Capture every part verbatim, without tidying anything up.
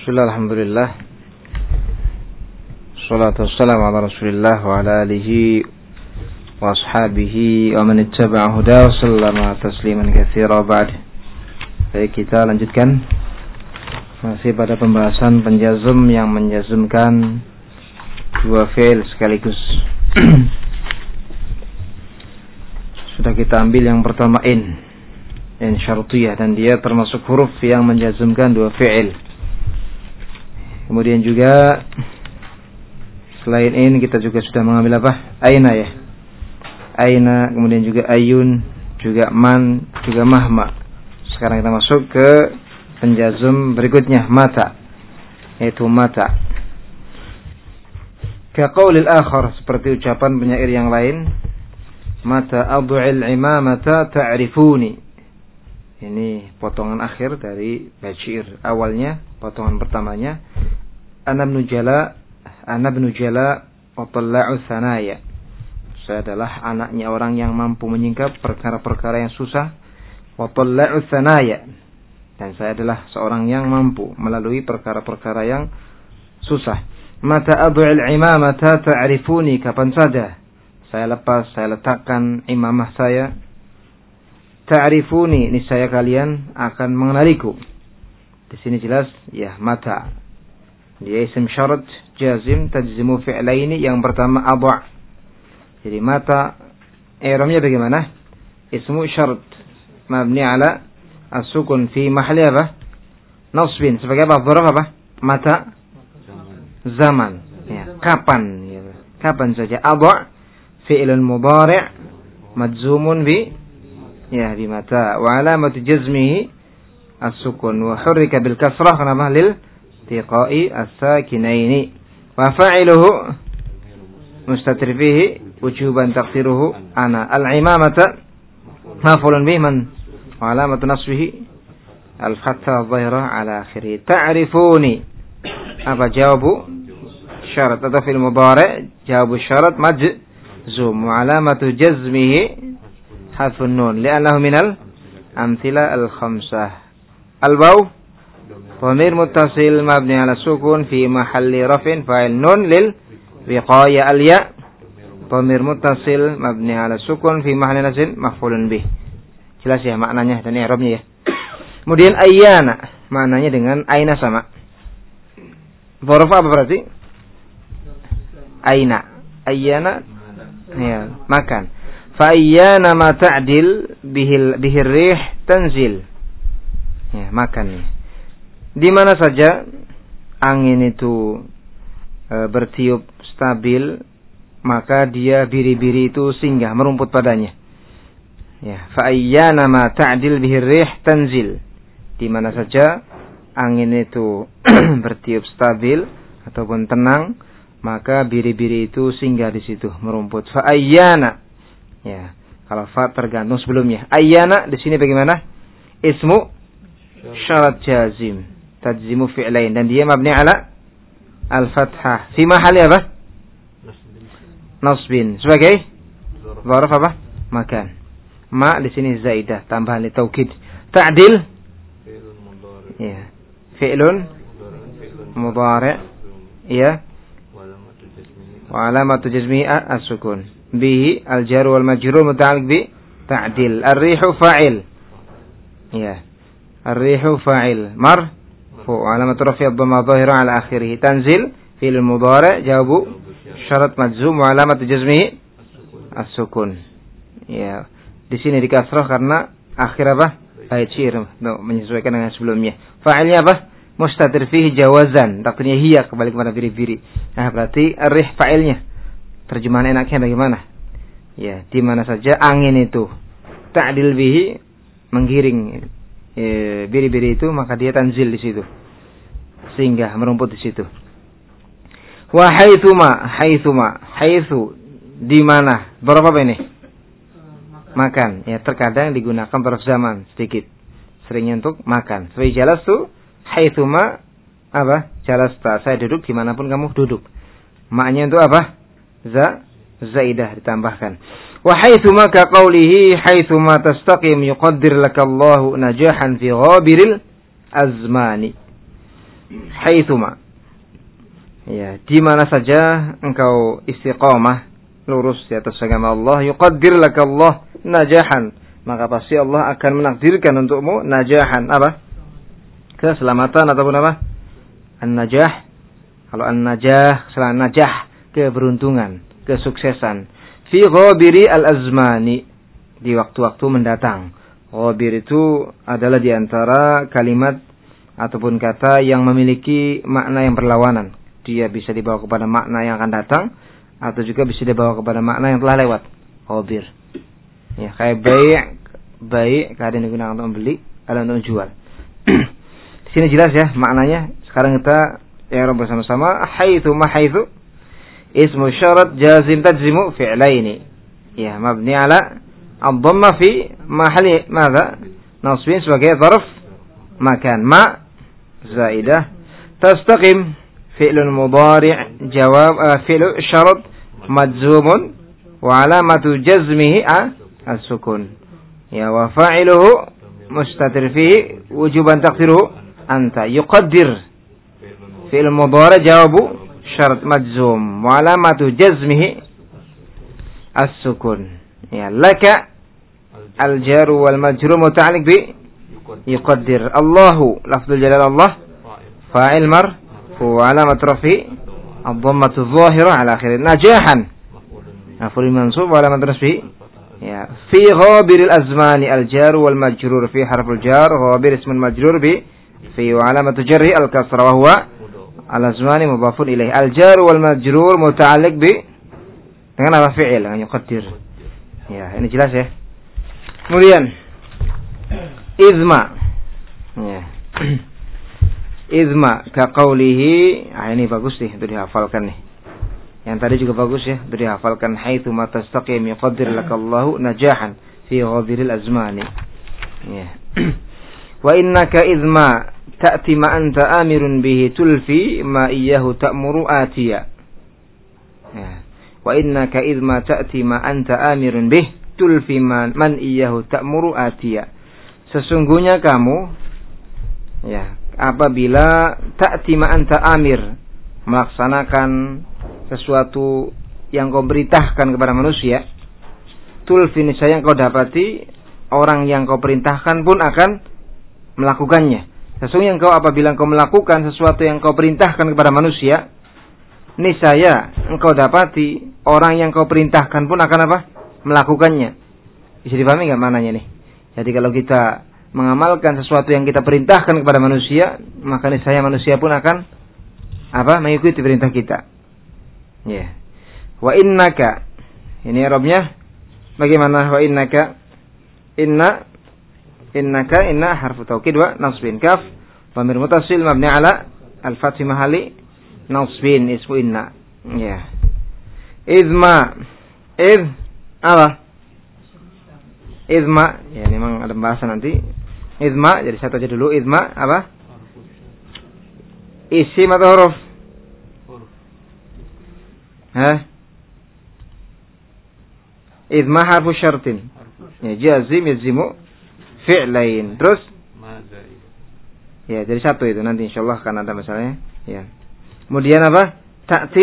Bismillah, alhamdulillah. Salatu wassalamu ala Rasulillah wa ala alihi wa ashabihi wa man ittaba'a hudahu sallama tasliman katsira ba'd. Baik, kita lanjutkan masih pada pembahasan penjazm yang menjazmkan dua fi'il sekaligus. Sudah kita ambil yang pertama in in syartiyah, dan dia termasuk huruf yang menjazmkan dua fi'il. Kemudian juga selain in kita juga sudah mengambil apa? Aina ya. Aina, kemudian juga ayun, juga man, juga mahma. Sekarang kita masuk ke penjazm berikutnya, mata, yaitu mata. Kaqaulil akhar, seperti ucapan penyair yang lain, mata ad'il imamata ta'rifuni. Ini potongan akhir dari bait syair. Awalnya, potongan pertamanya, ana ibnu jala, ana ibnu jala wa talla'u thanaya. Saya adalah anaknya orang yang mampu menyingkap perkara-perkara yang susah. Wa talla'u thanaya. Dan saya adalah seorang yang mampu melalui perkara-perkara yang susah. Mata ad'il imamata ta'rifuni, kapan saja saya lepas, saya letakkan imamah saya, ta'rifuni, niscaya kalian akan mengenaliku. Di sini jelas ya mata. Dia isim syarat jazim tajzimu fi'laini. Yang pertama adha. Jadi mata i'rabnya bagaimana? Ismu syarat mabni ala as-sukun fi mahalli apa? Nasbin. Sebagai apa? Dzaraf apa? Mata zaman. Ya, kapan ya. Kapan saja. Adha fi'lun mudhari' majzumun bi ya bimata wa alamatu jazmihi as-sukun wa hurrika bil kasrah kenapa lil tiqai as-sakinaini wa fa'iluhu mustatir fihi wujuban taqdiruhu ana al-imamata maf'ulun bihi man wa alamatu nasbihi al-fathah adh-dhahira ala akhirih. Ta'rifuni, apa jawabu syarat atau fil mudhari'? Jawabu syarat majzum wa alamatu jazmihi hadfun nun li'annahu minal amthila al-khamsah. Al-waw dhamir muttasil mabni ala sukun fi mahalli raf'in fa'il nun lil wiqaya. Al-ya dhamir muttasil mabni ala sukun fi mahalli nasbin maf'ulun bih. Jelas ya maknanya dan i'rabnya ya. Kemudian ayyana, maknanya dengan aina sama. Dzaraf apa berarti? Aina. Ayyana ya, makan. Fa'ayyana ma ta'dil bihil bihir rih tanzil. Ya, makan. Di mana saja angin itu e, bertiup stabil, maka dia biri-biri itu singgah merumput padanya. Ya, fa'ayyana ma ta'dil bihir rih tanzil. Di mana saja angin itu bertiup stabil ataupun tenang, maka biri-biri itu singgah di situ merumput. Fa'ayyana. Ya, kalau fa tergantung sebelumnya. Ayyana di sini bagaimana? Ismu syarat jazim tajzimu fi'lain, dan dia mabni ala al-fathah fi mahalli apa? Nasbin. Sebagai dzaraf apa? Makan. Ma di sini zaidah, tambahan li taukid. Ta'dil ya, fi'lun mudhari' ya, wa alamatu jazmihi as-sukun. Bihi al-jar wal majrur muta'alliq bi ta'dil. Ar-rihu fa'il. Ya. Ar-rihu fa'il. Marfu alamat rafi' ad-dhamma dhahira ala akhirih. Tanzil fi'il mudhari' jawabu syarat majzum wa alamat jazmihi as-sukun. Ya. Di sini dikasrah karena akhir apa? Bait syair, no, menyesuaikan dengan sebelumnya. Fa'ilnya apa? Mustatir fihi jawazan. Takdirnya hiya, kembali kepada biri-biri. Nah, berarti ar-rih fa'ilnya. Terjemahan enaknya bagaimana? Ya, di mana saja angin itu ta'dil bihi, menggiring e, biri-biri itu, maka dia tanzil di situ, sehingga merumput di situ. Wa haitsuma, haitsuma, haitsu di mana? Berapa apa ini? Makan. Ya, terkadang digunakan pada zaman sedikit. Seringnya untuk makan. Seperti jalas tu haitsuma apa? Jalasta, saya duduk dimanapun kamu duduk. Maknanya untuk apa? Za zaidah ditambahkan. Wa haitsuma ka qawlihi haitsuma tastaqim yuqaddir lakallahu najahan fi ghabiril azmani. haitsuma. Ya, di mana saja engkau istiqamah lurus di atas agama Allah, yuqaddir laka Allah najahan, maka pasti Allah akan menakdirkan untukmu najahan, apa? Keselamatan ataupun apa? An-najah. Kalau an-najah, selain najah, keberuntungan, kesuksesan. Fi ghabiri al-azmani, di waktu-waktu mendatang. Ghabir itu adalah di antara kalimat ataupun kata yang memiliki makna yang berlawanan. Dia bisa dibawa kepada makna yang akan datang atau juga bisa dibawa kepada makna yang telah lewat. Ghabir. Ya, kayak bai', bai' kadang digunakan untuk membeli, kadang untuk menjual. Di sini jelas ya maknanya. Sekarang kita ya bersama-sama. Haitsu ma haitsu ismu syarat jazim tajzimu fi'laini. Ya, mabni ala ad-dhamma fi mahalli madza? Nasbin sebagai zarf makan. Ma zaidah tastaqim fi'lun mudhari' jawab uh, fi'lu syarat majzumun wa alamatu jazmihi as-sukun. Ya, wa fa'iluhu mustatir fihi wujuban taqdiruhu anta. Yuqaddir fi'l mudhari' jawabu syarat majzum wa alamatu jazmihi as-sukun. Ya, laka al-jar wal majrur muta'alliq bi yuqaddir. Allahu lafzul jalal Allah fa'il mar wa alamat rafi ad-dhammatu adh-dhahira ala akhir. Najahan maf'ul mansub wa alamat nasbi ya fi ghabir al-azmani al-jar wal majrur fi harf al-jar ghabir ismun majrur bi fi wa alamat jarri al-kasra wa huwa al-azmani mudhafun ilaih. Al-jar wal majrur muta'alliq bi dengan apa? Fi'il, dengan yuqaddir. Ya, ini jelas ya. Kemudian izma. Ya. Izma ka qaulihi, ah ini bagus nih untuk dihafalkan nih. Yang tadi juga bagus ya, untuk dihafalkan. Haitsu ma tastaqim yuqaddir lakallahu najahan fi ghadiril azmani. Ya. Wa innaka izma ta'ti ma anta amirun bihi tulfi ma iyyahu ta'muru atiya. Ya. Wa innaka izma ta'ti ma anta amirun bih tulfi man, man iyyahu ta'muru atiya. Sesungguhnya kamu ya apabila ta'ti ma anta amir, melaksanakan sesuatu yang kau perintahkan kepada manusia, tulfi niscaya yang kau dapati orang yang kau perintahkan pun akan melakukannya. Sesungguhnya engkau apabila engkau melakukan sesuatu yang kau perintahkan kepada manusia, niscaya engkau dapati orang yang kau perintahkan pun akan apa? Melakukannya. Bisa dipahami enggak maknanya nih? Jadi kalau kita mengamalkan sesuatu yang kita perintahkan kepada manusia, maka niscaya manusia pun akan apa? Mengikuti perintah kita. Ya. Yeah. Wa innaka. Ini Arabnya bagaimana? Wa innaka. Inna innaka inna harfu taukid wa nasbin kaf dhamir muttasil mabni ala al-fath mahali nasbin ismu inna. Ya. Yeah. Izma. Iz apa? Izma, ya memang ada bahasa nanti. Izma, jadi satu aja dulu. Izma apa? Isim atau huruf? Hah? Izma harfu syartin. Ya, jazim yazimu fi'lain. Terus? Ya, jadi satu itu nanti insyaallah akan ada masalahnya. Ya. Kemudian apa? Ta'ti.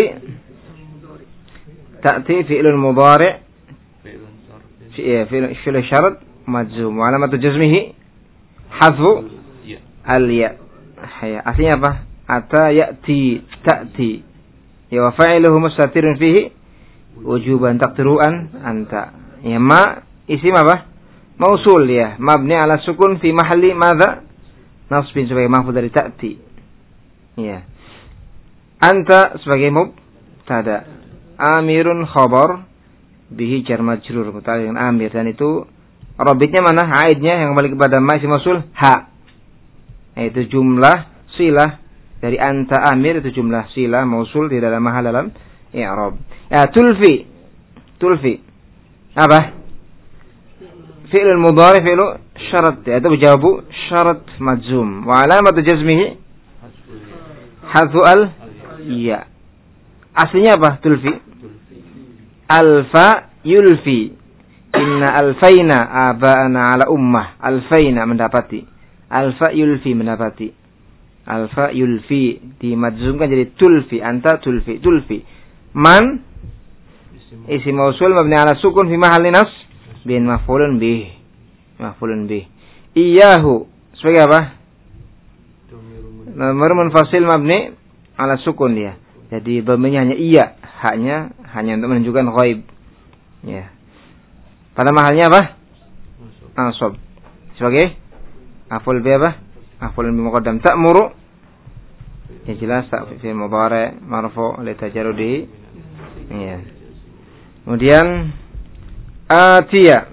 Ta'ti fi'lun mudhari'. Ya, fi'il syarat majzum wa alamatu jazmihi hadfu al-ya. Ya, artinya apa? Ata ya'ti ta'ti. Ya, wa fa'iluhu mustatirun fihi wujuban taqdiruan anta. Ya, ma isim apa? Mausul ya, mabni ala sukun fi mahalli madza? Nasbin sebagai mahfuz dari ta'ti. Ya. Anta sebagai mubtada. Amirun khabar bihi jar majrur muta'alliq dengan amir, dan itu rabitnya mana? Aidnya yang kembali kepada ma isim mausul ha. Yaitu jumlah silah dari anta amir, itu jumlah silah mausul di dalam mahal dalam i'rab. Ya, tulfi. Tulfi. Apa? Fi'il mudhari fi'il syarat, yaitu jawabu syarat majzum. Wa alamatu jazmihi hadfu al ya. Aslinya apa? Tulfi. Alfa yulfi. Inna alfaina aba'ana ala ummah. Alfaina mendapati. Alfa yulfi mendapati. Alfa yulfi dimadzumkan jadi tulfi, anta tulfi, tulfi. Man isim mausul mabni ala sukun fi mahalli nas bin maf'ulun bih. Maf'ulun bih. Iyahu sebagai apa? Nomor munfasil mabni ala sukun dia. Jadi dhamirnya hanya iya, haknya hanya untuk menunjukkan ghaib. Ya. Pada mahalnya apa? Ansab. Sebagai aful bi apa? Aful bi muqaddam ta'muru. Ya jelas tak fi mudhari' marfu' li tajarrudi. Ya. Kemudian atiya.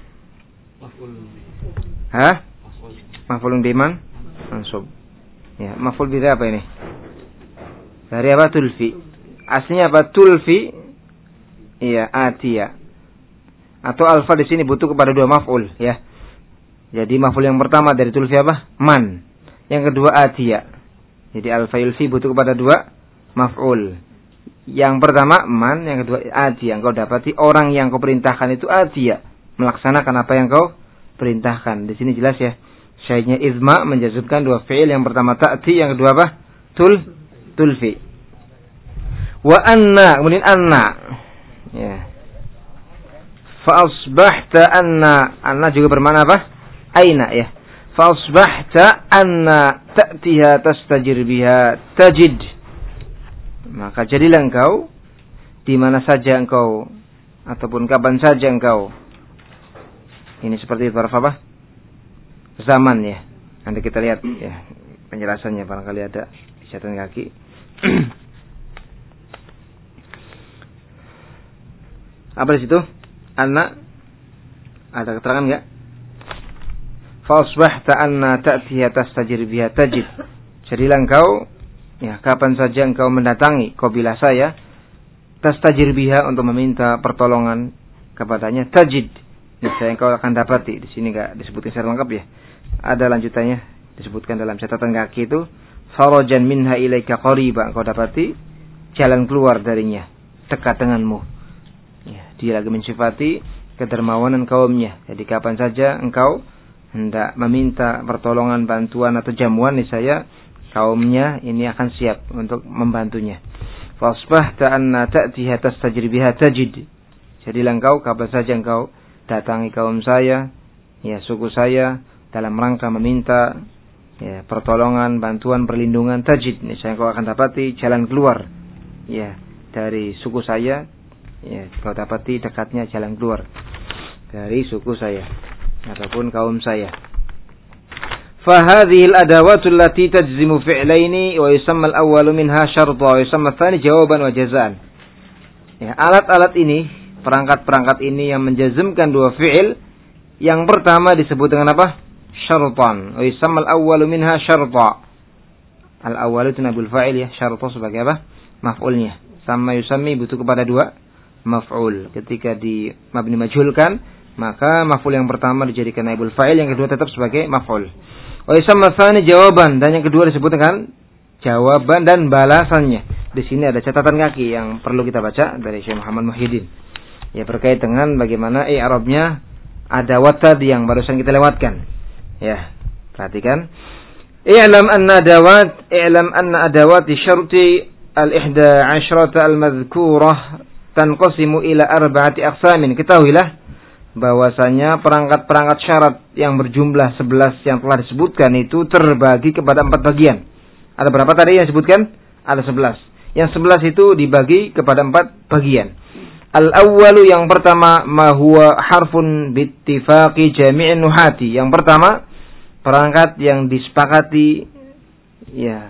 Hah? Maf'ulun bi man? Ansab. Ya, maf'ul bi apa ini? Dari apa? Tulfi. Aslinya apa? Tulfi. Iya, atiya. Atau alfa di sini butuh kepada dua maf'ul, ya. Jadi maf'ul yang pertama dari tulfi apa? Man. Yang kedua atiya. Jadi alfa yulfi butuh kepada dua maf'ul. Yang pertama man, yang kedua atiya. Engkau dapati orang yang kau perintahkan itu atiya, melaksanakan apa yang kau perintahkan. Di sini jelas ya. Syahidnya izma menjazmkan dua fi'il, yang pertama ta'ti, yang kedua apa? Tul tulfi. Wa anna, kemudian anna. Ya. Fa asbahta anna, anna juga bermakna apa? Aina ya. Fa asbahta anna ta'tiha tastajir biha tajid. Maka jadilah engkau di mana saja engkau ataupun kapan saja engkau. Ini seperti zarf apa? Zaman ya. Nanti kita lihat ya penjelasannya, barangkali ada di catatan kaki. Apa di situ? Anna ada keterangan enggak? Fa asbahta anna ta'tiha tastajir biha tajid. Jadilah engkau ya kapan saja engkau mendatangi qabilah saya tastajir biha untuk meminta pertolongan kepadanya tajid. Niscaya engkau akan dapati. Di sini enggak disebutkan secara lengkap ya. Ada lanjutannya disebutkan dalam catatan kaki itu farajan minha ilaika qariba, engkau dapati jalan keluar darinya dekat denganmu. Ya, dia lagi mensifati kedermawanan kaumnya. Jadi kapan saja engkau hendak meminta pertolongan, bantuan atau jamuan, niscaya kaumnya ini akan siap untuk membantunya. Fasbahta anna ta'tiha tastajir biha tajid. Jadilah engkau kapan saja engkau datangi kaum saya, ya suku saya, dalam rangka meminta ya pertolongan, bantuan, perlindungan, tajid, niscaya engkau akan dapati jalan keluar ya dari suku saya. Ya, kau dapati dekatnya jalan keluar dari suku saya ataupun kaum saya. Fahadhil adawatul lati tajzimu fi'laini wa yusamma al-awwalu minha syarta wa yusamma ats-tsani jawaban wa jazaan. Ya, alat-alat ini, perangkat-perangkat ini yang menjazmkan dua fi'il, yang pertama disebut dengan apa? Syartan. Wa yusamma al-awwalu minha syarta. Al-awwalu itu nabul fa'il ya, syarta sebagai apa? Maf'ulnya. Sama yusammi butuh kepada dua maf'ul. Ketika di mabni majhulkan, maka maf'ul yang pertama dijadikan naibul fa'il, yang kedua tetap sebagai maf'ul. Wa yusamma tsani jawaban, dan yang kedua disebut dengan jawaban dan balasannya. Di sini ada catatan kaki yang perlu kita baca dari Syekh Muhammad Muhyiddin. Ya, berkait dengan bagaimana i'rabnya adawat tadi yang barusan kita lewatkan. Ya, perhatikan. I'lam anna adawat, i'lam anna adawati syarti al-ihda asyrata al-madhkurah tanqasimu ila arba'ati aqsamin. Ketahuilah bahwasanya perangkat-perangkat syarat yang berjumlah sebelas yang telah disebutkan itu terbagi kepada empat bagian. Ada berapa tadi yang disebutkan? Ada sebelas. Yang sebelas itu dibagi kepada empat bagian. Al-awwalu, yang pertama, ma huwa harfun bittifaqi jami'in nuhati. Yang pertama, perangkat yang disepakati ya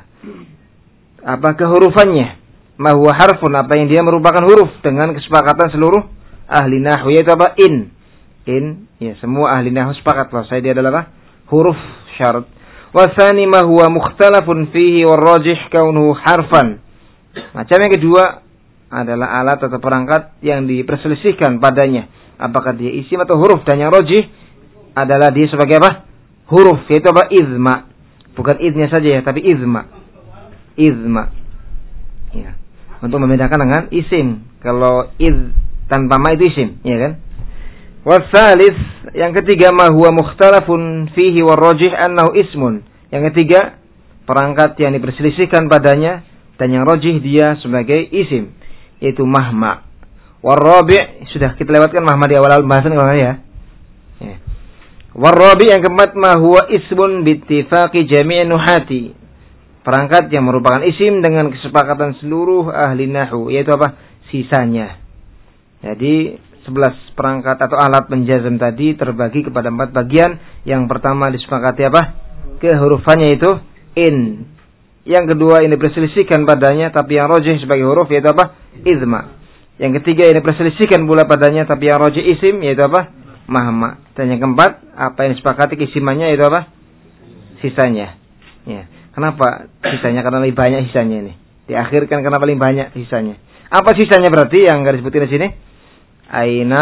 apa kehurufannya. Ma huwa harfun, apa yang dia merupakan huruf dengan kesepakatan seluruh ahli nahwu, yaitu apa? In. In, ya semua ahli nahwu sepakat bahwa saya dia adalah apa? Huruf syarat. Wa tsani ma huwa mukhtalafun fihi war rajih kaunuhu harfan. Macam yang kedua adalah alat atau perangkat yang diperselisihkan padanya, apakah dia isim atau huruf, dan yang rajih adalah dia sebagai apa? Huruf, yaitu apa? Izma. Bukan idnya saja ya, tapi izma. Izma. Ya. Untuk membedakan dengan isim. Kalau id tanpa ma itu isim, ya kan? Wasalis, yang ketiga, ma huwa mukhtalafun fihi war rajih annahu ismun. Yang ketiga, perangkat yang diperselisihkan padanya, dan yang rajih dia sebagai isim, yaitu mahma. Warabi' sudah kita lewatkan mahma di awal bahasan kalau ya. Ya. Warabi' yang keempat ma huwa ismun bittifaqi jami' nuhati. Perangkat yang merupakan isim dengan kesepakatan seluruh ahli nahwu, yaitu apa? Sisanya. Jadi sebelas perangkat atau alat penjazm tadi terbagi kepada empat bagian. Yang pertama disepakati apa? Kehurufannya itu in. Yang kedua ini berselisihkan padanya tapi yang rajih sebagai huruf yaitu apa? Izma. Yang ketiga ini berselisihkan pula padanya tapi yang rajih isim yaitu apa? Mahma. Dan yang keempat apa yang disepakati keisimannya yaitu apa? Sisanya. Ya. Kenapa sisanya? Karena lebih banyak sisanya ini. Diakhirkan karena paling banyak sisanya. Apa sisanya berarti yang enggak disebutin di sini? Aina,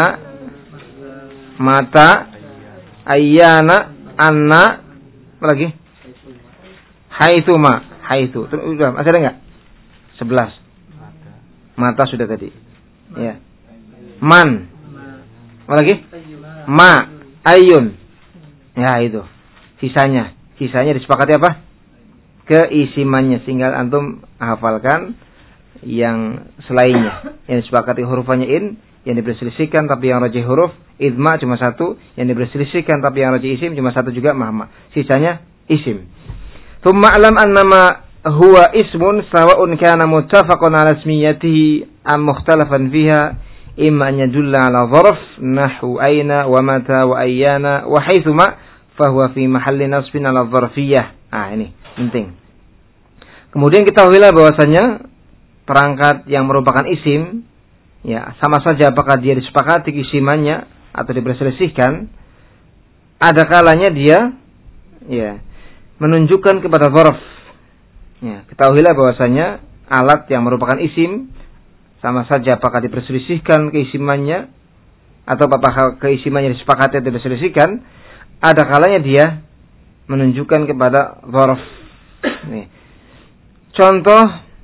mata, ayyana, anna, apa lagi? Haitsuma, haitsu. Sudah, masih ada enggak? sebelas. Mata sudah tadi. Ya. Man. Apa lagi? Ma, ayun. Ya, itu. Sisanya. Sisanya disepakati apa? Keisimannya, sehingga antum hafalkan yang selainnya. Yang disepakati hurufannya in, yang diperselisihkan tapi yang rajih huruf idma cuma satu, yang diperselisihkan tapi yang rajih isim cuma satu juga mahma. Sisanya isim. Tsumma alam annama huwa ismun sawa'un kana muttafaqan ala ismiyatihi am mukhtalafan fiha imma an yadulla ala dharf nahwu aina wa mata wa ayyana wa haitsuma fa huwa fi mahalli nasbin ala dharfiyyah. Ah, ini penting. Kemudian kita ketahuilah bahwasanya perangkat yang merupakan isim, ya sama saja apakah dia disepakati isimannya atau diperselisihkan, ada kalanya dia ya menunjukkan kepada dzarf. Ya, ketahuilah bahwasanya alat yang merupakan isim sama saja apakah diperselisihkan keisimannya atau apakah keisimannya disepakati atau diperselisihkan, ada kalanya dia menunjukkan kepada dzarf. Nih. Contoh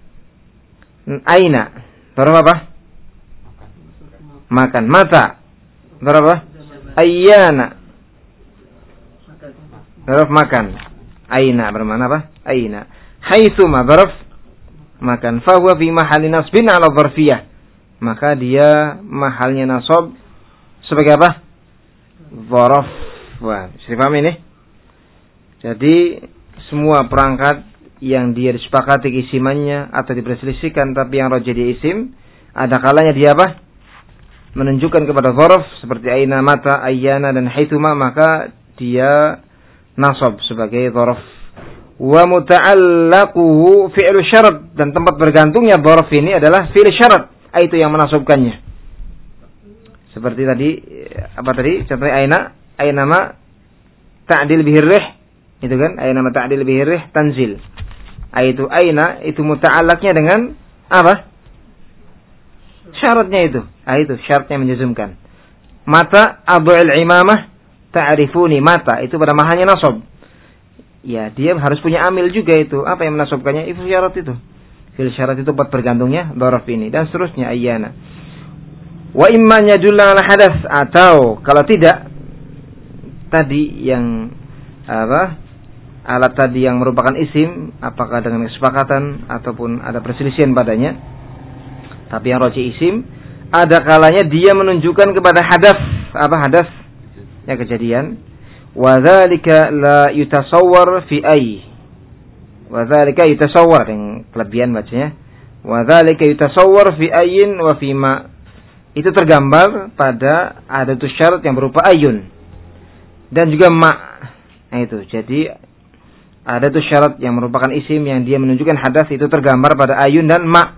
aina, dzarf apa? Makan. Mata, dzarf apa? Ayyana, dzarf makan. Aina bermakna apa? Aina. Haitsuma, dzarf makan. Fa huwa fi mahalli nasbin ala dzarfiyah. Maka dia mahalnya nasab sebagai apa? Dzarf. Wah, bisa dipahami ini? Jadi semua perangkat yang dia disepakati isimannya atau diperselisihkan tapi yang rajih dia isim, ada kalanya dia apa? Menunjukkan kepada dzarf seperti aina, mata, ayyana dan haitsuma, maka dia nasab sebagai dzarf. Wa muta'allaquhu fi'lu syarat, dan tempat bergantungnya dzarf ini adalah fi'il syarat, itu yang menasabkannya. Seperti tadi apa tadi? Contohnya aina, aina ma ta'dil bihi rih, itu kan? Aina ma ta'dil bihi rih tanzil. Itu aina itu muta'allaqnya dengan apa? Syaratnya itu. Ah, itu syaratnya menjazmkan. Mata ad'il imamah ta'rifuni, mata itu pada mahalnya nasab. Ya, dia harus punya amil juga itu. Apa yang menasabkannya? Itu syarat itu. Fil syarat itu buat bergantungnya dzaraf ini dan seterusnya ayyana. Wa imma yadulla ala hadas, atau kalau tidak tadi yang apa? Alat tadi yang merupakan isim, apakah dengan kesepakatan ataupun ada perselisihan padanya, tapi yang rajih isim, ada kalanya dia menunjukkan kepada hadas. Apa hadas? Ya, kejadian. Wa dzalika la yutasawwar fi ay. Wa dzalika yutasawwar, yang kelebihan bacanya. Wa dzalika yutasawwar fi ayyin wa fi ma. Itu tergambar pada adatus syarat yang berupa ayun dan juga ma. Nah itu. Jadi ada tuh syarat yang merupakan isim yang dia menunjukkan hadas itu tergambar pada ayun dan ma.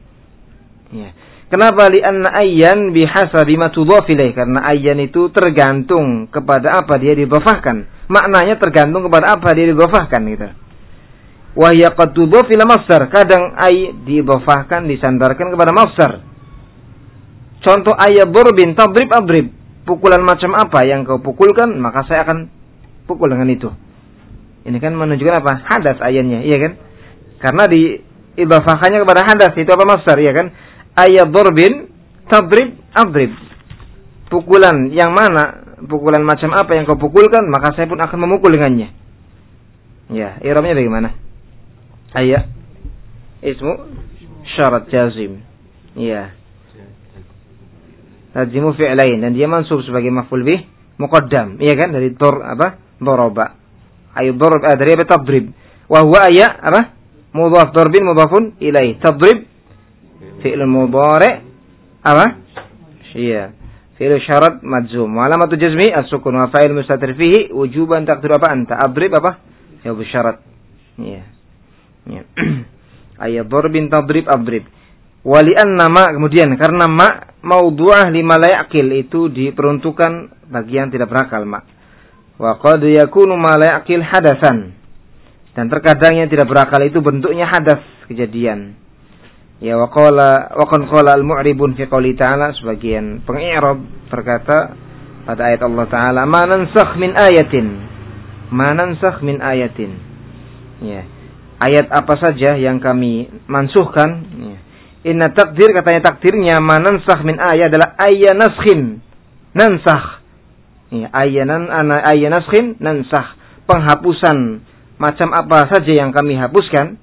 Ya. Kenapa? Li'anna ayyan bihasabi ma tudhaf ilaih, karena ayyan itu tergantung kepada apa dia didhafahkan. Maknanya tergantung kepada apa dia didhafahkan gitu. Wa hiya qad tudhaf ila masdar, kadang ay didhafahkan disandarkan kepada masdar. Contoh ayat durbin tadrib adrib, pukulan macam apa yang kau pukulkan maka saya akan pukul dengan itu. Ini kan menunjukkan apa? Hadas ayatnya, iya kan? Karena diidhafahkannya kepada hadas, itu apa masdar, iya kan? Ayat durbin tadrib adrib, pukulan yang mana, pukulan macam apa yang kau pukulkan maka saya pun akan memukul dengannya. Ya, i'rabnya bagaimana? Ayat ismu syarat jazim. Iya. Tajimu fi'lain dan dia mansub sebagai maf'ul bih muqaddam. Iya kan? Dari dor apa? Daraba. Ayu darab uh, dari apa? Tadrib. Wa huwa ayat apa? Mudhaf darbin mudhafun ilaih. Tadrib fi'l mudhari apa? Iya. Fi'l syarat majzum. Wa alamatu jazmi as-sukun wa fa'il mustatir fihi wujuban taqdir apa anta? Adrib apa? Ya syarat. Iya. Iya. Ayat darbin tadrib adrib. Wa li'anna ma kemudian karena ma maudhu'ah lima la yaqil itu diperuntukkan bagi yang tidak berakal ma. Wa qad yakunu ma la yaqil hadasan. Dan terkadang yang tidak berakal itu bentuknya hadas, kejadian. Ya wa qala wa qad qala al-mu'ribun fi qouli ta'ala, sebagian pengi'rab berkata pada ayat Allah Ta'ala, "Ma nansakh min ayatin." Ma nansakh min ayatin. Ya. Ayat apa saja yang kami mansuhkan, ya. Inna takdir, katanya takdirnya ma nansakh min ayat adalah ayya naskhin. Nansakh. Ya, ayyanan ana ayya naskhin nansakh. Penghapusan macam apa saja yang kami hapuskan.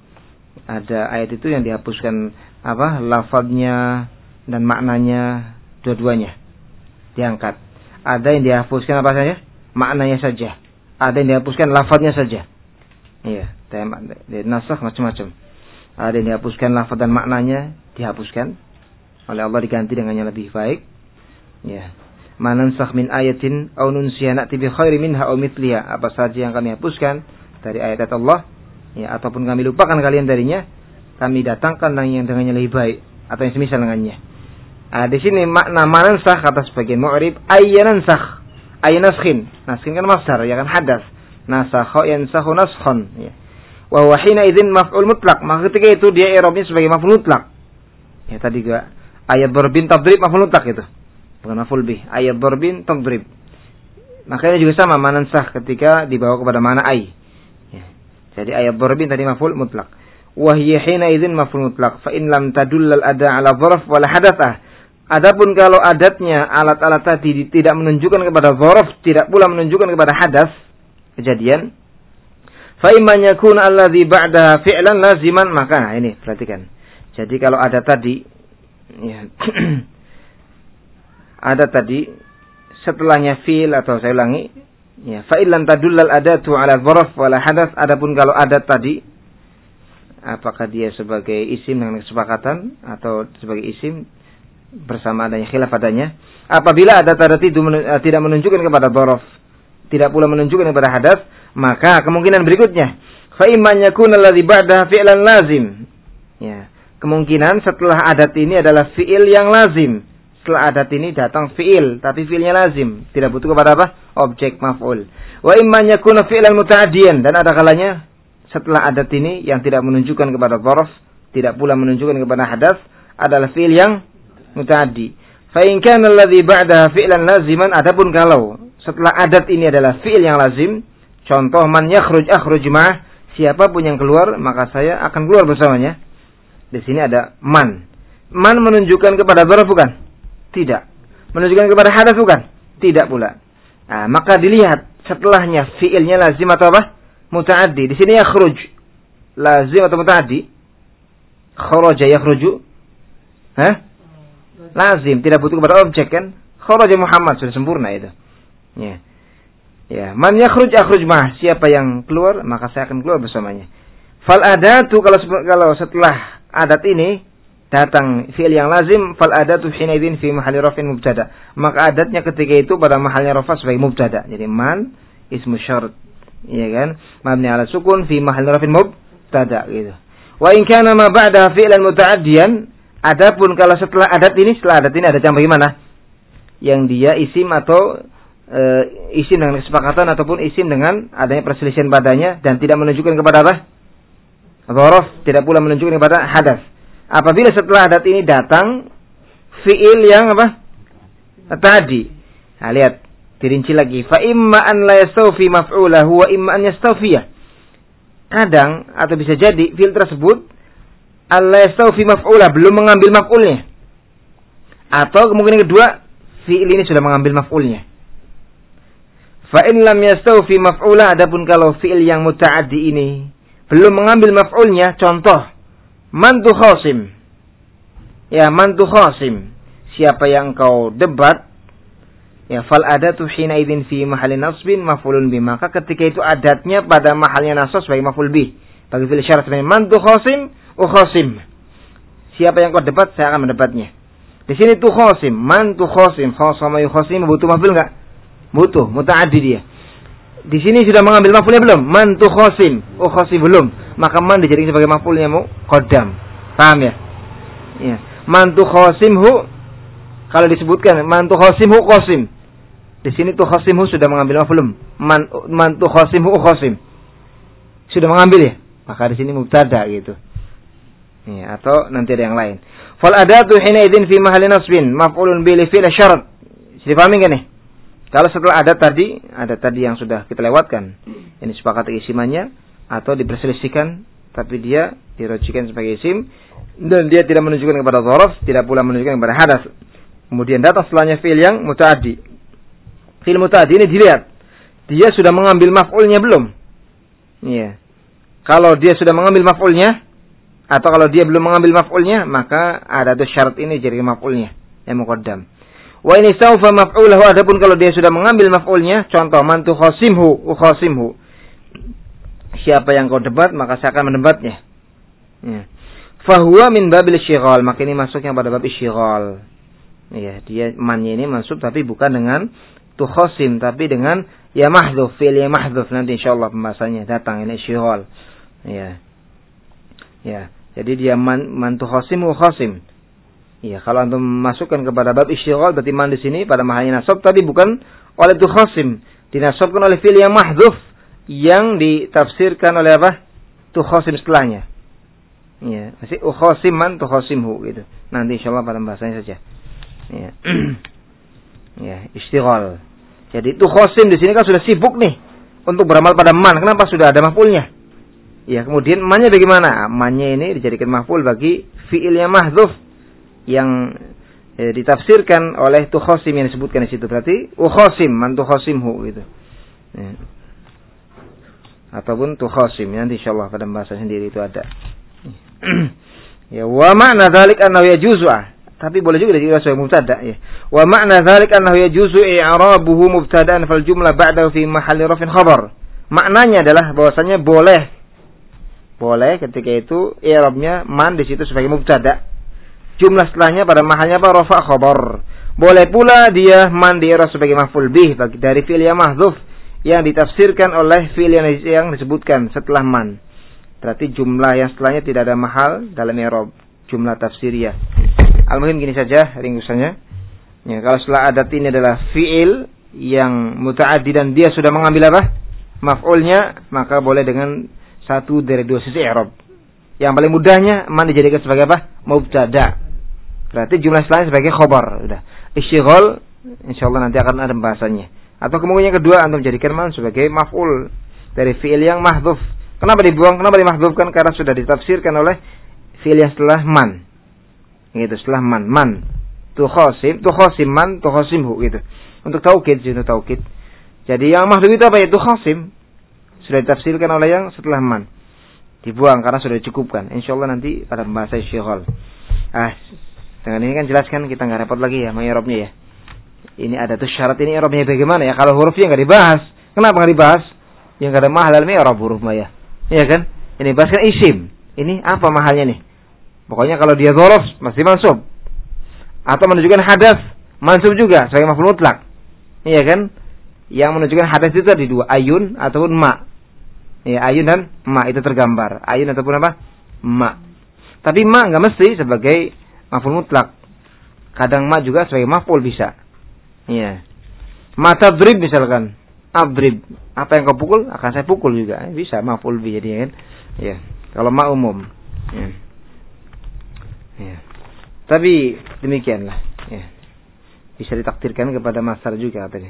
Ada ayat itu yang dihapuskan apa? Lafadznya dan maknanya dua-duanya diangkat. Ada yang dihapuskan apa saja? Maknanya saja. Ada yang dihapuskan lafadznya saja. Iya, tema nasakh macam-macam. Ada yang dihapuskan lafadz dan maknanya dihapuskan oleh Allah, diganti dengan yang lebih baik. Ya. Manansakh min ayatin aw nunsiha na'ti bi khairin minha aw mithliha. Apa saja yang kami hapuskan dari ayat Allah, ya, ataupun kami lupakan kalian darinya, kami datangkan yang dengannya lebih baik atau yang semisal dengannya. Nah, di sini makna manansakh kata sebagian mu'rib ayyanansakh. Ayyanaskhin. Naskhin kan masdar, ya kan hadas. Nasakha yansakhu naskhan, ya. Wa huwa hina idzin maf'ul mutlaq. Maka ketika itu dia i'rabnya sebagai maf'ul mutlaq. Ya tadi juga ayat darbin tadrib maf'ul mutlaq itu. Bukan maf'ul bih. Ayat darbin tadrib. Makanya juga sama manansakh ketika dibawa kepada mana ai. Ya. Jadi ayat darbin tadi maf'ul mutlaq. Wa hiya hina idzin maf'ul mutlaq fa in lam tadullal ada ala dzarf wala hadatsah. Adapun kalau adatnya alat-alat tadi tidak menunjukkan kepada dzarf, tidak pula menunjukkan kepada hadas, kejadian, fa imma yakun alladhi ba'daha fi'lan laziman, maka ini perhatikan. Jadi kalau ada tadi ya, ada tadi setelahnya fi'il atau saya ulangi ya, fa illam tadullal adatu ala dzarf wala hadath. Adapun kalau adat tadi apakah dia sebagai isim dengan kesepakatan atau sebagai isim bersama adanya khilaf adanya, apabila adat-adat itu tidak menunjukkan kepada dzarf, tidak pula menunjukkan kepada hadas, maka kemungkinan berikutnya fa imma yakuna alladhi ba'daha fi'lan lazim. Ya, kemungkinan setelah adat ini adalah fi'il yang lazim. Setelah adat ini datang fi'il, tapi fi'ilnya lazim, tidak butuh kepada apa? Objek maf'ul. Wa imma yakuna fi'lan muta'addiyan, dan ada kalanya setelah adat ini yang tidak menunjukkan kepada dzarf, tidak pula menunjukkan kepada hadas, adalah fi'il yang muta'addi. Fa in kana alladhi ba'daha fi'lan laziman, adapun kalau setelah adat ini adalah fi'il yang lazim, contoh man yakhruj akhruj ma'ah, siapapun yang keluar maka saya akan keluar bersamanya. Di sini ada man. Man menunjukkan kepada dzarf bukan? Tidak. Menunjukkan kepada hadas bukan? Tidak pula. Nah, maka dilihat setelahnya fi'ilnya lazim atau apa? Muta'addi. Di sini yakhruj lazim atau muta'addi? Kharaja yakhruju? Hah? Lazim, tidak butuh kepada objek kan? Kharaja Muhammad, sudah sempurna itu. Ya. Ya, man yakhruj akhruj ma'ah, siapa yang keluar maka saya akan keluar bersamanya. Fal adatu, kalau kalau setelah adat ini datang fi'il yang lazim, fal adatu hina idzin fi mahalli raf'in mubtada. Maka adatnya ketika itu pada mahalnya rafa sebagai mubtada. Jadi man ismu syarat, ya kan? Mabni ala sukun fi mahalli raf'in mubtada gitu. Wa in kana ma ba'da fi'lan muta'addiyan, adapun kalau setelah adat ini, setelah adat ini ada yang bagaimana? Yang dia isim atau e, isim dengan kesepakatan ataupun isim dengan adanya perselisihan padanya dan tidak menunjukkan kepada apa? Dzarf, tidak pula menunjukkan kepada hadas. Apabila setelah adat ini datang fi'il yang apa? Tadi. Nah, lihat, dirinci lagi. Fa imma an la yastawfi maf'ulahu wa imma an yastawfiyah. Kadang atau bisa jadi fi'il tersebut alla yastawfi maf'ulah, belum mengambil maf'ulnya. Atau kemungkinan kedua fi'il ini sudah mengambil maf'ulnya. Fa in lam yastawfi maf'ulah, adapun kalau fi'il yang muta'addi ini belum mengambil maf'ulnya, contoh man tukhasim. Ya, man tukhasim. Siapa yang kau debat? Ya, fal adatu hina idzin fi mahalli nasbin maf'ulun bi. Maka ketika itu adatnya pada mahalnya nasab sebagai maf'ul bih. Bagi fi'il syarat sebagai man tukhasim, ukhasim. Siapa yang kau debat, saya akan mendebatnya. Di sini tukhasim, man tukhasim, khasama yukhasim, butuh maf'ul enggak? Butuh, muta'addi dia. Di sini sudah mengambil maf'ulnya belum? Man tukhasim, ukhasim belum. Maka man dijadikan sebagai maf'ulnya muqaddam. Paham ya? Ya. Man tukhasimhu, kalau disebutkan man tukhasimhu qasim. Di sini tukhasimhu sudah mengambil maf'ul belum? Man man tukhasimhu ukhasim. Sudah mengambil ya? Maka di sini mubtada gitu. Ya, atau nanti ada yang lain. Fal adatu hina idzin fi mahalli nasbin maf'ulun bi li fi'l syarat. Sudah paham enggak nih? Kalau setelah adat tadi, adat tadi yang sudah kita lewatkan, ini sepakat isimannya atau diperselisihkan tapi dia dirojikan sebagai isim dan dia tidak menunjukkan kepada dzaraf, tidak pula menunjukkan kepada hadas. Kemudian datang setelahnya fi'il yang mutaaddi. Fi'il mutaaddi ini dilihat dia sudah mengambil maf'ulnya belum? Iya. Kalau dia sudah mengambil maf'ulnya atau kalau dia belum mengambil maf'ulnya, maka ada tuh syarat ini jadi maf'ulnya yang muqaddam. Wa ini saufa maf'ulahu, adapun kalau dia sudah mengambil maf'ulnya, contoh man tukhasimhu ukhasimhu. Siapa yang kau debat, maka saya akan mendebatnya. Ya. Fahuwa min babil syighal, maka ini masuknya pada bab syighal. Ya, dia mannya ini masuk tapi bukan dengan tukhasim tapi dengan ya mahdhuf, fi'il ya mahdhuf, nanti insyaallah pembahasannya datang ini syighal. Ya. Ya, jadi dia man, man tukhasim ukhasim. Ya, kalau antum masukkan kepada bab isyghal berarti man di sini pada mahalnya nasab tadi bukan oleh tukhasim, dinasabkan oleh fi'il yang mahdhuf yang ditafsirkan oleh apa? Tukhasim setelahnya. Ya, masih ukhasim man tukhasimhu gitu. Nanti insyaallah pada pembahasannya saja. Ya. Ya, istighal. Jadi tukhasim di sini kan sudah sibuk nih untuk beramal pada man. Kenapa? Sudah ada maf'ulnya. Ya, kemudian mannya bagaimana? Mannya ini dijadikan maf'ul bagi fi'il yang mahdhuf yang eh, ditafsirkan oleh tukhasim yang disebutkan di situ. Berarti ukhasim man tukhasimhu gitu. Ya. Ataupun tukhasim, nanti insyaallah pada bahasa sendiri itu ada. Ya, wa ma'na dzalik annahu yajuzu. Tapi boleh juga dikira sebagai mubtada ya. Wa ma'na dzalik annahu yajuzu i'rabuhu mubtada'an fal jumlah ba'dahu fi mahalli raf'in khabar. Maknanya adalah bahwasanya boleh boleh ketika itu i'rabnya man di situ sebagai mubtada. Jumlah setelahnya pada mahalnya apa? Rafa' khabar. Boleh pula dia man di i'rab sebagai maf'ul bih bagi dari fi'il yang mahdzuf yang ditafsirkan oleh fi'il yang, yang disebutkan setelah man. Berarti jumlah yang setelahnya tidak ada mahal dalam i'rab, jumlah tafsiriyah. Al-muhim gini saja ringkusannya. Ya, kalau setelah adat ini adalah fi'il yang muta'addi dan dia sudah mengambil apa? Maf'ulnya, maka boleh dengan satu dari dua sisi i'rab. Yang paling mudahnya man dijadikan sebagai apa? Mubtada. Berarti jumlah setelahnya sebagai khabar. Udah. Isyghal insyaallah nanti akan ada pembahasannya. Atau kemungkinan kedua antum jadikan man sebagai maf'ul dari fi'il yang mahdhuf. Kenapa dibuang? Kenapa dimahdzufkan? Karena sudah ditafsirkan oleh fi'il yang setelah man. Gitu, setelah man, man. Tukhasim, tukhasim man, tukhasimhu gitu. Untuk taukid, untuk taukid. Jadi yang mahdhuf itu apa ya? Tukhasim. Sudah ditafsirkan oleh yang setelah man. Dibuang karena sudah dicukupkan. Insyaallah nanti pada bahasa syighal. Ah, dengan ini kan jelaskan kita enggak repot lagi ya ma'irabnya ya. Ini ada tuh syarat ini i'rabnya bagaimana ya? Kalau hurufnya enggak dibahas. Kenapa enggak dibahas? Yang enggak ada mahal dalam i'rab huruf ma ya. Iya kan? Ini bahaskan isim. Ini apa mahalnya nih? Pokoknya kalau dia dzaraf mesti mansub. Atau menunjukkan hadas, mansub juga sebagai maf'ul mutlak. Iya kan? Yang menunjukkan hadas itu tadi dua, ayun ataupun ma. Ya, ayun dan ma itu tergambar. Ayun ataupun apa? Ma. Tapi ma enggak mesti sebagai maf'ul mutlak. Kadang ma juga sebagai maf'ul bisa. Iya. Ma tadrib misalkan. Adrib. Apa yang kau pukul akan saya pukul juga. Bisa maf'ul bi jadi kan. Ya. Kalau ma umum. Ya. Ya. Tapi demikianlah. Ya. Bisa ditakdirkan kepada masar juga katanya.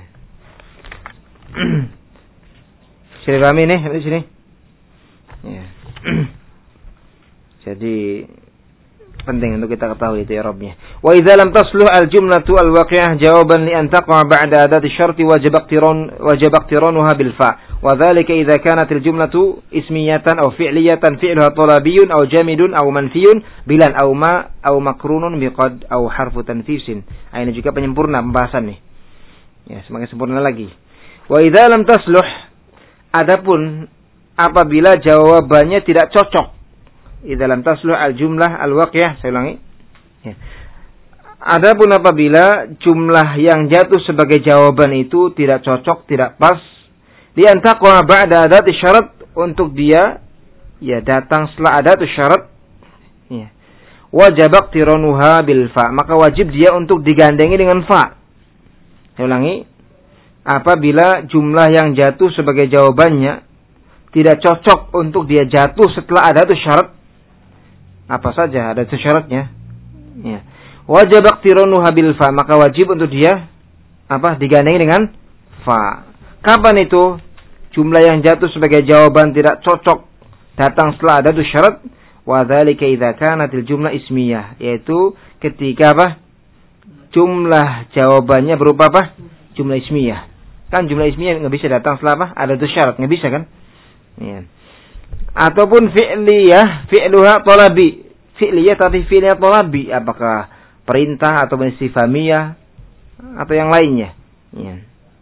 Sini kami nih, di sini. Ya. Jadi Penting untuk kita ketahui itu i'rabnya. Wa idza lam tasluh al-jumlatu al-waqi'ah jawaban li an taqa' ba'da adat asy-syarti wajib iqtiran wajib iqtiranuha bil fa'. Wa dzalika idza kanat al-jumlatu ismiyatan aw fi'liyatan fi'luha talabiyyun aw jamidun aw manfiyun bilan aw ma aw makrunun biqad aw harfu tanfisin. Nah, ini juga penyempurna pembahasan nih. Ya, semakin sempurna lagi. Wa idza lam tasluh, adapun apabila jawabannya tidak cocok. Idza lam tasluh al-jumlah al-waqi'ah, saya ulangi. Ya. Adapun apabila jumlah yang jatuh sebagai jawaban itu tidak cocok, tidak pas, li an taqa' ba'da adat syarat, untuk dia ya datang setelah adat syarat, ya. Wajib iqtiranuha bil fa, maka wajib dia untuk digandengi dengan fa. Saya ulangi. Apabila jumlah yang jatuh sebagai jawabannya tidak cocok untuk dia jatuh setelah adat syarat, apa saja ada itu syaratnya, ya. Wajib iqtiranuha bil fa, maka wajib untuk dia apa digandengi dengan fa. Kapan itu jumlah yang jatuh sebagai jawaban tidak cocok datang setelah ada itu syarat? Wa dzalika idza kanatil jumlah ismiyah, yaitu ketika apa? Jumlah jawabannya berupa apa? Jumlah ismiyah. Kan jumlah ismiyah enggak bisa datang setelah apa? Ada itu syarat, enggak bisa kan? Ya. Ataupun fi'liyah, fi'luha talabi. Fi'liyah tapi fi'liyah talabi, apakah perintah atau istifhamiyah atau yang lainnya. Ya.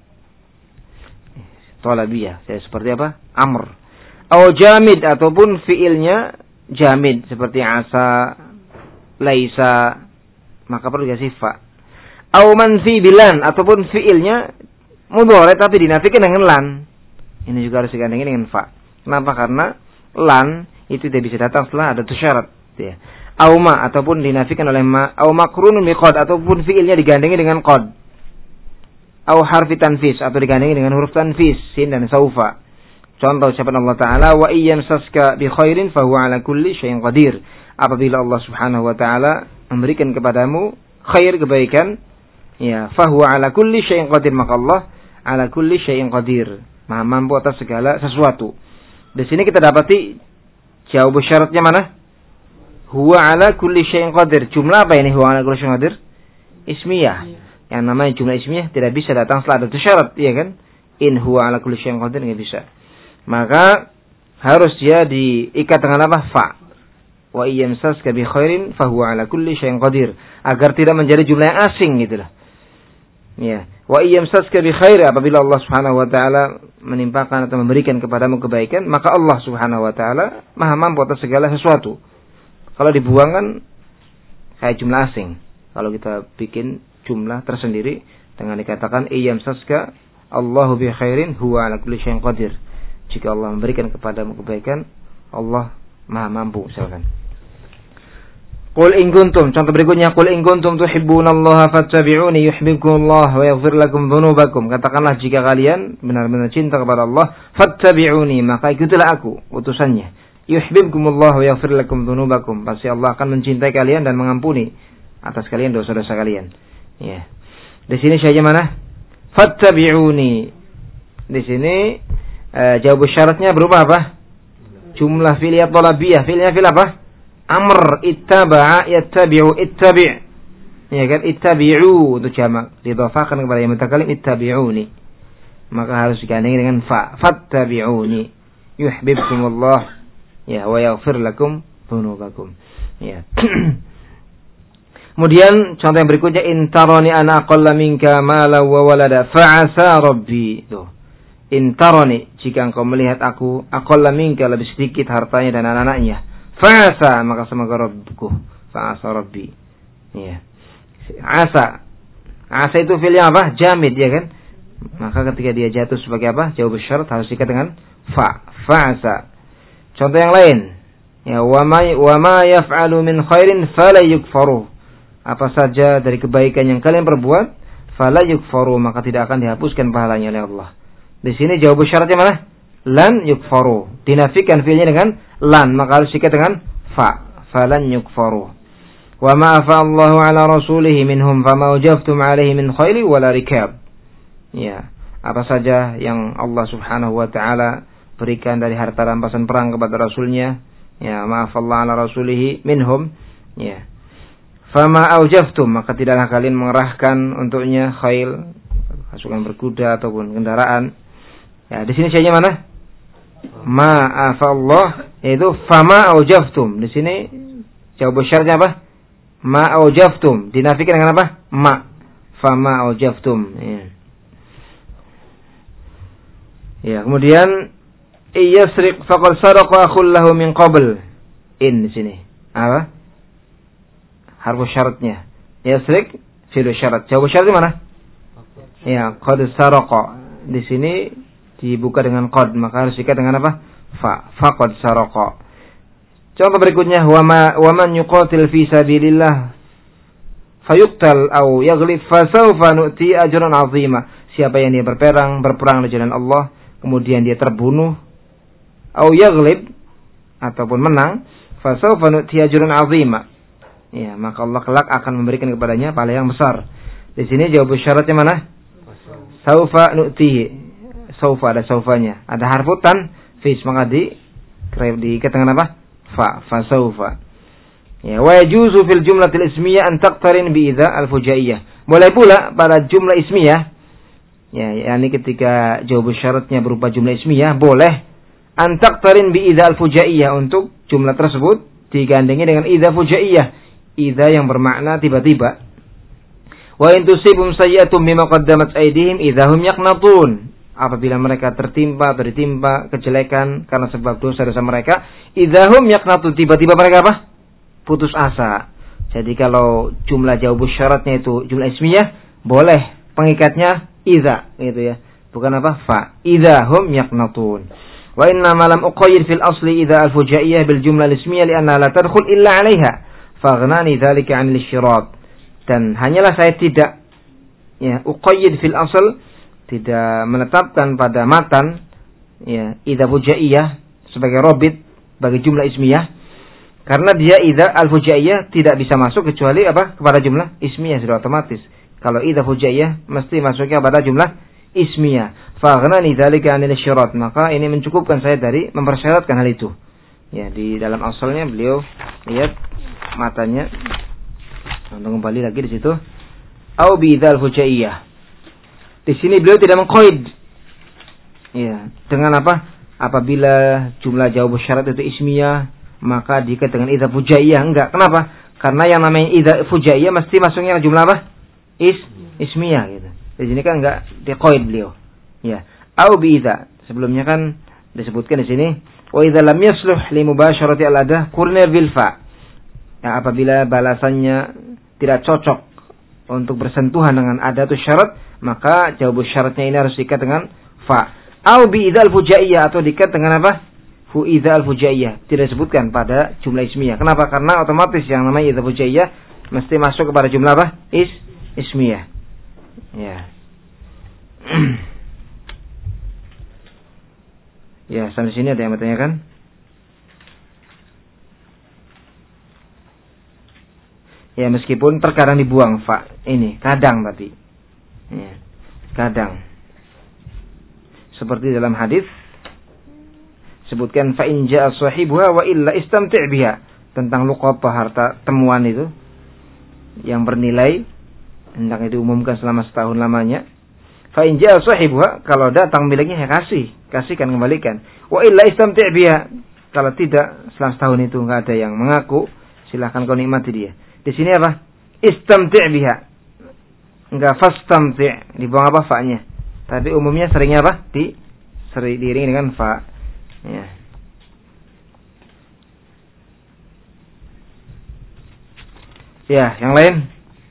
Talabiyah, saya seperti apa? Amr. Atau jamid, ataupun fi'ilnya jamid seperti asa, laisa, maka perlu dikasih fa. Atau manfi bilan, ataupun fi'ilnya mudhari tapi dinafikan dengan lan. Ini juga harus digandengin dengan fa. Kenapa? Karena lan itu tidak bisa datang setelah ada syarat, ya. Auma, ataupun dinafikan oleh ma, au makrunun biqad, ataupun fiilnya digandengi dengan qad. Au harfi tanfis, atau digandengi dengan huruf tanfis, sin dan saufa. Contoh ucapan Allah Taala, wa iyyamsaska bi khairin fa huwa ala kulli syai'in qadir. Apabila Allah Subhanahu wa taala memberikan kepadamu khair, kebaikan, ya, fa huwa ala kulli syai'in qadir, maka Allah ala kulli syai'in qadir, Maha mampu atas segala sesuatu. Di sini kita dapati jawab syaratnya mana? Huwa ala kulli syai'in qadir. Jumlah apa ini huwa ala kulli syai'in qadir? Ismiyah. Yang namanya jumlah ismiyah tidak bisa datang setelah ada syarat, iya kan? In huwa ala kulli syai'in qadir, enggak bisa. Maka harus dia diikat dengan apa? Fa. Wa iyyamsaska bi khairin fa huwa ala kulli syai'in qadir, agar tidak menjadi jumlah yang asing gitulah. Ya. Wa iyyamsaska bi khair, apabila Allah Subhanahu wa taala menimpakan atau memberikan kepadamu kebaikan, maka Allah Subhanahu wa taala Maha mampu atas segala sesuatu. Kalau dibuang kan kayak jumlah asing. Kalau kita bikin jumlah tersendiri dengan dikatakan iyyamsaska Allahu bi khairin huwa ala kulli syai'in qadir. Jika Allah memberikan kepadamu kebaikan, Allah Maha mampu, misalkan. Qul in kuntum, contoh berikutnya, qul in kuntum tuhibbunallaha fattabi'uni yuhibbukumullah wa yaghfir lakum dzunubakum. Katakanlah jika kalian benar-benar cinta kepada Allah, fattabi'uni, maka ikutilah aku, utusannya. Yuhibbukumullah wa yaghfir lakum dzunubakum. Pasti Allah akan mencintai kalian dan mengampuni atas kalian dosa-dosa kalian. Ya. Di sini saja mana? Fattabi'uni. Di sini eh, jawab syaratnya berupa apa? Jumlah fi'liyah talabiyah. Fi'lnya fi'l apa? Amr, ittaba'a, yattabi'u, ittabi'. Ya kan? Ittabi'u untuk jamak. Didhafakan kepada yang mutakallim, ittabi'uni. Maka harus digandeng dengan fa. Fattabi'uni. Yuhibbukumullah, ya, wa yaghfir lakum dzunubakum. Ya. Kemudian contoh yang berikutnya, in tarani ana aqalla minka mala wa walada fa'asa rabbi. Tuh. In tarani, jika engkau melihat aku aqalla minka, lebih sedikit hartanya dan anak-anaknya. Fa'asa, maka semoga Rabbku. Fa'asa Rabbi. Ya. Asa. Asa itu fi'ilnya apa? Jamid, ya kan? Maka ketika dia jatuh sebagai apa? Jawab syarat harus diikat dengan fa. Fa'asa. Contoh yang lain. Ya, wa ma wa ma yaf'alu min khairin fala yukfaru. Apa saja dari kebaikan yang kalian perbuat, fala yukfaru, maka tidak akan dihapuskan pahalanya oleh Allah. Di sini jawab syaratnya mana? Lan yukfaru. Dinafikan fi'ilnya dengan lan, maka harus diikat dengan fa. Falan yukfaru. Wa ma afa Allahu ala rasulih minhum fama wajaftum alaihi min khairi wala rikab. Ya, apa saja yang Allah Subhanahu wa taala berikan dari harta rampasan perang kepada rasulnya, ya, maaf Allah ala rasulih minhum, ya, Fama aujaftum, maka tidaklah kalian mengerahkan untuknya khail, pasukan berkuda ataupun kendaraan. Ya, di sini syai'nya mana? Ma'afallah, yaitu fama aujaftum. Di sini jawab syaratnya apa? Ma aujaftum. Dinafikan dengan apa? Ma. Fama aujaftum. Ya. Ya, kemudian iyasriq faqad saraqa akhul lahu min qabl. In di sini. Apa? Harfu syaratnya. Yasriq fi'il syarat. Jawab syaratnya mana? Ya, qad saraqa. Di sini dibuka dengan qad, maka harus diikat dengan apa? Fa. Faqad saraqa. Contoh berikutnya, wa ma wa man yuqatil fi sabilillah fayuqtal aw yaghlib fasawfa nu'ti ajran 'azima. Siapa yang dia berperang, berperang di jalan Allah, kemudian dia terbunuh, aw yaghlib ataupun menang, fasawfa nu'ti ajran 'azima. Ya, maka Allah kelak akan memberikan kepadanya pahala yang besar. Di sini jawab syaratnya mana? Saufa nu'tihi. Saufa, ada saufanya. Ada harfutan fi, maka di diikat dengan apa? Fa, fa saufa. Ya, wa yajuzu fil jumlatil ismiyah an taqtarin bi idza al fujaiyah. Boleh pula pada jumlah ismiyah, ya, yakni ketika jawab syaratnya berupa jumlah ismiyah, boleh an taqtarin bi idza al fujaiyah, untuk jumlah tersebut digandengi dengan idza fujaiyah. Idza yang bermakna tiba-tiba. Wa in tusibum sayyi'atun bima qaddamat aydihim idzahum yaqnatun. Apabila mereka tertimpa atau ditimpa kejelekan karena sebab dosa-dosa mereka, idzahum yaqnatun, tiba-tiba mereka apa? Putus asa. Jadi kalau jumlah jawab syaratnya itu jumlah ismiyah, boleh pengikatnya idza, gitu ya. Bukan apa? Fa. Idzahum yaqnatun. Wa inna ma lam uqayyid fil asli idza al-fujaiyah bil jumlah ismiyah li'anna la tadkhul illa 'alayha. Faghnani dzalika 'anil isyirat. Dan hanyalah saya tidak ya uqayyid fil asl, tidak menetapkan pada matan ya idza fujaiyah sebagai robit bagi jumlah ismiyah, karena dia idza al fujaiyah tidak bisa masuk kecuali apa? Kepada jumlah ismiyah, sudah otomatis. Kalau idza fujaiyah mesti masuknya pada jumlah ismiyah. Faghnani dzalika 'anil isyirat, maka ini mencukupkan saya dari mempersyaratkan hal itu. Ya, di dalam asalnya beliau lihat matanya. Untuk kembali lagi di situ. Au bi dzal fujaiyah. Di sini beliau tidak mengqaid. Ya, dengan apa? Apabila jumlah jawab syarat itu ismiyah, maka diikat dengan idza fujaiyah. Enggak. Kenapa? Karena yang namanya idza fujaiyah mesti masuknya jumlah apa? Is ismiyah gitu. Di sini kan enggak diqaid beliau. Ya. Au bi idza. Sebelumnya kan disebutkan di sini wa idza lam yasluh li mubasyarati al-adah qurna bil fa. Ya, apabila balasannya tidak cocok untuk bersentuhan dengan adatus syarat, maka jawab syaratnya ini harus diikat dengan fa. Au bi idzal fujaiyah, atau diikat dengan apa? Fu idzal fujaiyah. Tidak disebutkan pada jumlah ismiyah. Kenapa? Karena otomatis yang namanya idzal fujaiyah mesti masuk kepada jumlah apa? Is ismiyah. Ya. Ya, sampai sini ada yang bertanyakan? Ya, meskipun terkadang dibuang fa ini, kadang berarti. Ya, kadang. Seperti dalam hadis sebutkan fa in jaa sahibuha wa illa istamti' biha, tentang luqata, harta temuan itu yang bernilai hendaknya diumumkan selama setahun lamanya. Fa in jaa sahibuha, kalau datang miliknya ya kasih, kasihkan, kembalikan. Wa illa istamti' biha, kalau tidak selama setahun itu enggak ada yang mengaku, silahkan kau nikmati dia. Di sini apa? Istamti' biha. Enggak fastamti', dibuang apa fa-nya. Tapi umumnya seringnya apa? Di sering diiringi dengan fa. Ya. Ya, yang lain?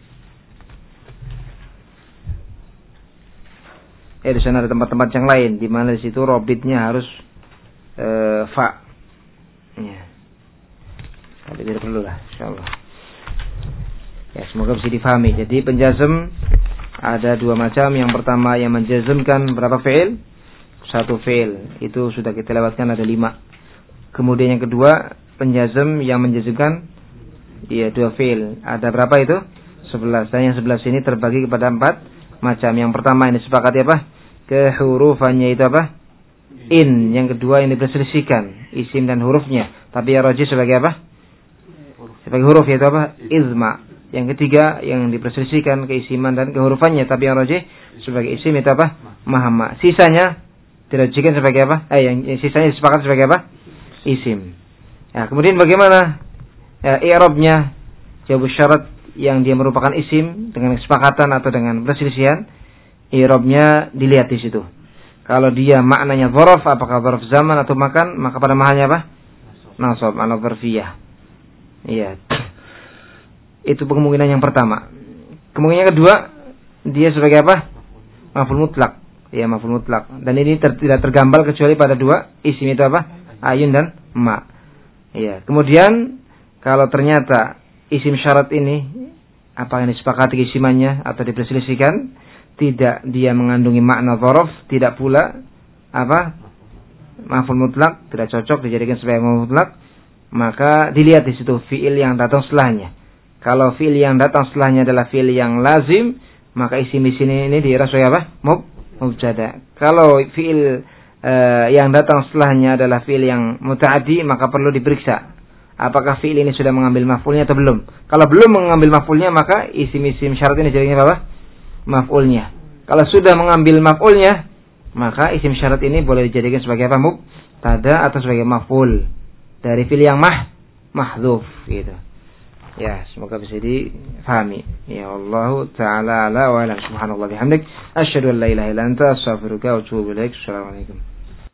Ya, di sana ada tempat-tempat yang lain di mana di situ robitnya harus uh, fa. Ya. Tapi tidak perlu lah, insyaallah. Ya, semoga bisa difahami. Jadi penjazm ada dua macam. Yang pertama yang menjazmkan berapa fi'il? Satu fi'il. Itu sudah kita lewatkan, ada lima. Kemudian yang kedua penjazm yang menjazmkan ya dua fi'il. Ada berapa itu? Sebelas. Dan yang sebelas ini terbagi kepada empat macam. Yang pertama yang disepakati apa? Kehurufannya itu apa? In. Yang kedua yang diperselisihkan, isim dan hurufnya. Tapi yang rajih sebagai apa? Sebagai huruf, yaitu apa? Izma. Yang ketiga yang diperselisihkan keisiman dan kehurufannya, tapi yang rajih sebagai isim itu apa? Mahamma. Sisanya dirajihkan sebagai apa? Eh yang sisanya disepakati sebagai apa? Isim. Nah, kemudian bagaimana ya, i'rabnya jawab syarat yang dia merupakan isim dengan kesepakatan atau dengan perselisihan? I'rabnya dilihat di situ. Kalau dia maknanya dzaraf, apakah dzaraf zaman atau makan, maka pada mahalnya apa? Nasab, ala dzarfiyah. Iya. Itu kemungkinan yang pertama. Kemungkinan yang kedua, dia sebagai apa? Maf'ul mutlak. Ya, maf'ul mutlak. Dan ini ter- tidak tergambar kecuali pada dua isim itu apa? Ayun dan ma. Iya. Kemudian kalau ternyata isim syarat ini apa yang disepakati isimannya atau diperselisihkan, tidak dia mengandungi makna dzaraf, tidak pula apa? Maf'ul mutlak, tidak cocok dijadikan sebagai maf'ul mutlak, maka dilihat di situ fiil yang datang setelahnya. Kalau fiil yang datang setelahnya adalah fiil yang lazim, maka isim di sini ini dikira sebagai apa? Mub mubtada. Kalau fiil uh, yang datang setelahnya adalah fiil yang muta'addi, maka perlu diperiksa apakah fiil ini sudah mengambil maf'ulnya atau belum. Kalau belum mengambil maf'ulnya, maka isim-isim syarat ini jadinya apa? Maf'ulnya. Kalau sudah mengambil maf'ulnya, maka isim syarat ini boleh dijadikan sebagai apa? Mubtada atau sebagai maf'ul dari fiil yang mah mahdzuf gitu. Ya, semoga bisa difahami. Ya Allah Ta'ala ala wa alam. Subhanallah bihamdik. Asyhadu an la ilaha illa anta astaghfiruka wa atubu ilaik. Assalamualaikum.